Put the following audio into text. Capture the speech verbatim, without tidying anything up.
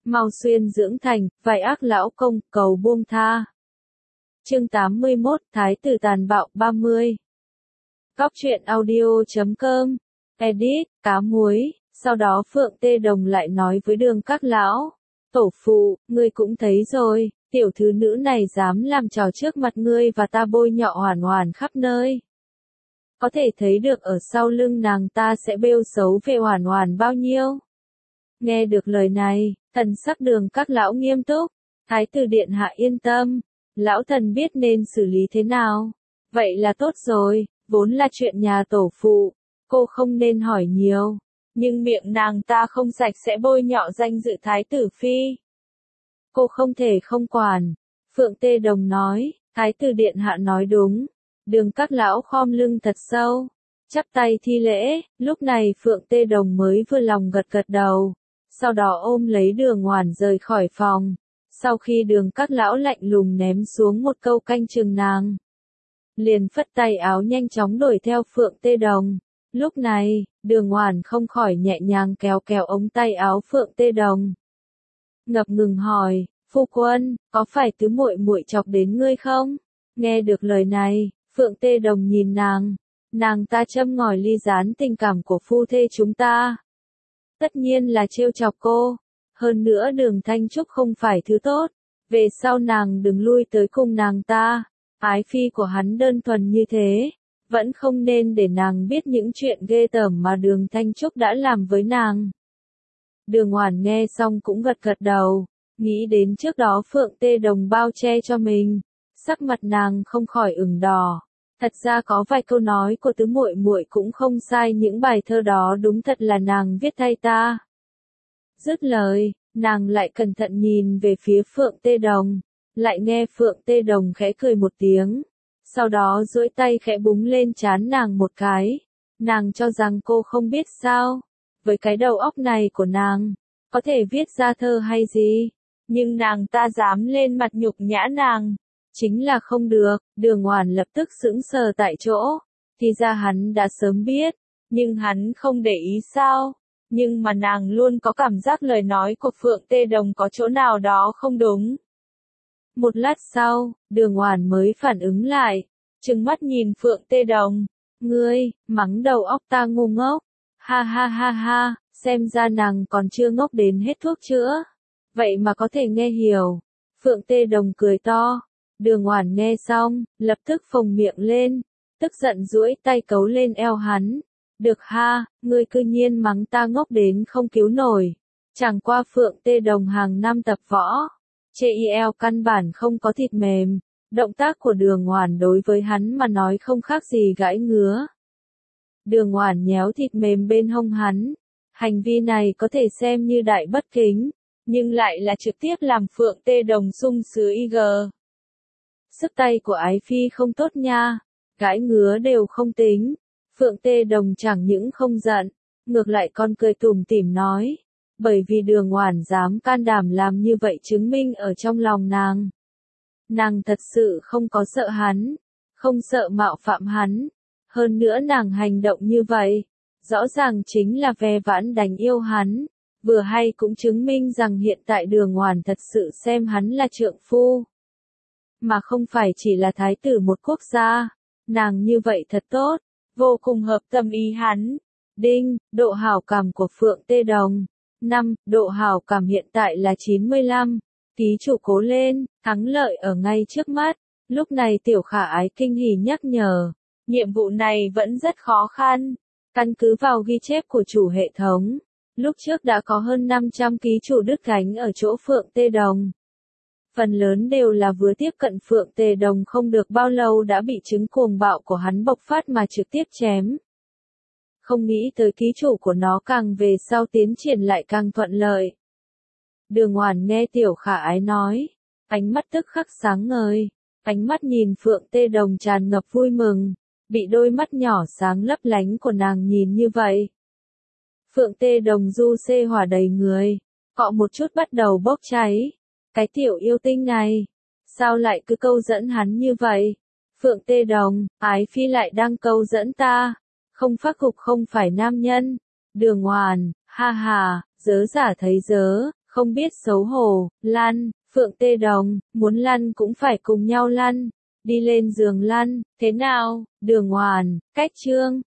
mau xuyên dưỡng thành, vài ác lão công, cầu buông tha. Chương tám mươi mốt, Thái tử tàn bạo ba mươi. Góc truyện audio chấm com, edit, cá muối. Sau đó Phượng Tê Đồng lại nói với Đường Các lão, tổ phụ, ngươi cũng thấy rồi, tiểu thứ nữ này dám làm trò trước mặt ngươi và ta bôi nhọ Hoàn Hoàn khắp nơi. Có thể thấy được ở sau lưng nàng ta sẽ bêu xấu về Hoàn Hoàn bao nhiêu. Nghe được lời này, thần sắc Đường Các lão nghiêm túc, Thái tử điện hạ yên tâm, lão thần biết nên xử lý thế nào. Vậy là tốt rồi, vốn là chuyện nhà tổ phụ, cô không nên hỏi nhiều. Nhưng miệng nàng ta không sạch sẽ bôi nhọ danh dự Thái tử phi. Cô không thể không quản. Phượng Tê Đồng nói, Thái tử điện hạ nói đúng. Đường Các lão khom lưng thật sâu, chắp tay thi lễ. Lúc này Phượng Tê Đồng mới vừa lòng gật gật đầu. Sau đó ôm lấy Đường Oản rời khỏi phòng. Sau khi Đường Các lão lạnh lùng ném xuống một câu canh chừng nàng, liền phất tay áo nhanh chóng đuổi theo Phượng Tê Đồng. Lúc này, Đường Oản không khỏi nhẹ nhàng kéo kéo ống tay áo Phượng Tê Đồng. Ngập ngừng hỏi, phu quân, có phải tứ muội muội chọc đến ngươi không? Nghe được lời này, Phượng Tê Đồng nhìn nàng, nàng ta châm ngòi ly gián tình cảm của phu thê chúng ta. Tất nhiên là trêu chọc cô, hơn nữa Đường Thanh Trúc không phải thứ tốt, về sau nàng đừng lui tới cùng nàng ta, ái phi của hắn đơn thuần như thế. Vẫn không nên để nàng biết những chuyện ghê tởm mà Đường Thanh Trúc đã làm với nàng. Đường Oản nghe xong cũng gật gật đầu, nghĩ đến trước đó Phượng Tê Đồng bao che cho mình, sắc mặt nàng không khỏi ửng đỏ. Thật ra có vài câu nói của tứ muội muội cũng không sai, những bài thơ đó đúng thật là nàng viết thay ta. Dứt lời, nàng lại cẩn thận nhìn về phía Phượng Tê Đồng, lại nghe Phượng Tê Đồng khẽ cười một tiếng. Sau đó duỗi tay khẽ búng lên trán nàng một cái. Nàng cho rằng cô không biết sao. Với cái đầu óc này của nàng, có thể viết ra thơ hay gì. Nhưng nàng ta dám lên mặt nhục nhã nàng. Chính là không được. Đường Oản lập tức sững sờ tại chỗ. Thì ra hắn đã sớm biết. Nhưng hắn không để ý sao. Nhưng mà nàng luôn có cảm giác lời nói của Phượng Tê Đồng có chỗ nào đó không đúng. Một lát sau, Đường Oản mới phản ứng lại, trừng mắt nhìn Phượng Tê Đồng, ngươi, mắng đầu óc ta ngu ngốc, ha ha ha ha, xem ra nàng còn chưa ngốc đến hết thuốc chữa, vậy mà có thể nghe hiểu. Phượng Tê Đồng cười to, Đường Oản nghe xong, lập tức phồng miệng lên, tức giận duỗi tay cấu lên eo hắn, được ha, ngươi cư nhiên mắng ta ngốc đến không cứu nổi, chẳng qua Phượng Tê Đồng hàng năm tập võ. Chê y eo căn bản không có thịt mềm, động tác của Đường Oản đối với hắn mà nói không khác gì gãi ngứa. Đường Oản nhéo thịt mềm bên hông hắn, hành vi này có thể xem như đại bất kính, nhưng lại là trực tiếp làm Phượng Tê Đồng sung sướng y gờ. Sức tay của ái phi không tốt nha, gãi ngứa đều không tính. Phượng Tê Đồng chẳng những không giận, ngược lại còn cười tủm tỉm nói. Bởi vì Đường Oản dám can đảm làm như vậy chứng minh ở trong lòng nàng. Nàng thật sự không có sợ hắn, không sợ mạo phạm hắn. Hơn nữa nàng hành động như vậy, rõ ràng chính là ve vãn đánh yêu hắn. Vừa hay cũng chứng minh rằng hiện tại Đường Oản thật sự xem hắn là trượng phu. Mà không phải chỉ là thái tử một quốc gia. Nàng như vậy thật tốt, vô cùng hợp tâm ý hắn. Đinh, độ hảo cảm của Phượng Tê Đồng. năm. Độ hảo cảm hiện tại là chín mươi lăm. Ký chủ cố lên, thắng lợi ở ngay trước mắt. Lúc này Tiểu Khả Ái kinh hỉ nhắc nhở. Nhiệm vụ này vẫn rất khó khăn. Căn cứ vào ghi chép của chủ hệ thống. Lúc trước đã có hơn năm trăm ký chủ đứt gánh ở chỗ Phượng Tê Đồng. Phần lớn đều là vừa tiếp cận Phượng Tê Đồng không được bao lâu đã bị chứng cuồng bạo của hắn bộc phát mà trực tiếp chém. Không nghĩ tới ký chủ của nó càng về sau tiến triển lại càng thuận lợi. Đường Oản nghe Tiểu Khả Ái nói, ánh mắt tức khắc sáng ngời, ánh mắt nhìn Phượng Tê Đồng tràn ngập vui mừng, bị đôi mắt nhỏ sáng lấp lánh của nàng nhìn như vậy. Phượng Tê Đồng du xê hỏa đầy người, cọ một chút bắt đầu bốc cháy. Cái tiểu yêu tinh này, sao lại cứ câu dẫn hắn như vậy? Phượng Tê Đồng, ái phi lại đang câu dẫn ta. Không phát cục không phải nam nhân. Đường Oản, ha ha, dớ giả thấy dớ, không biết xấu hổ, lăn, Phượng Tê Đồng, muốn lăn cũng phải cùng nhau lăn, đi lên giường lăn, thế nào, Đường Hoàn, cách Trương,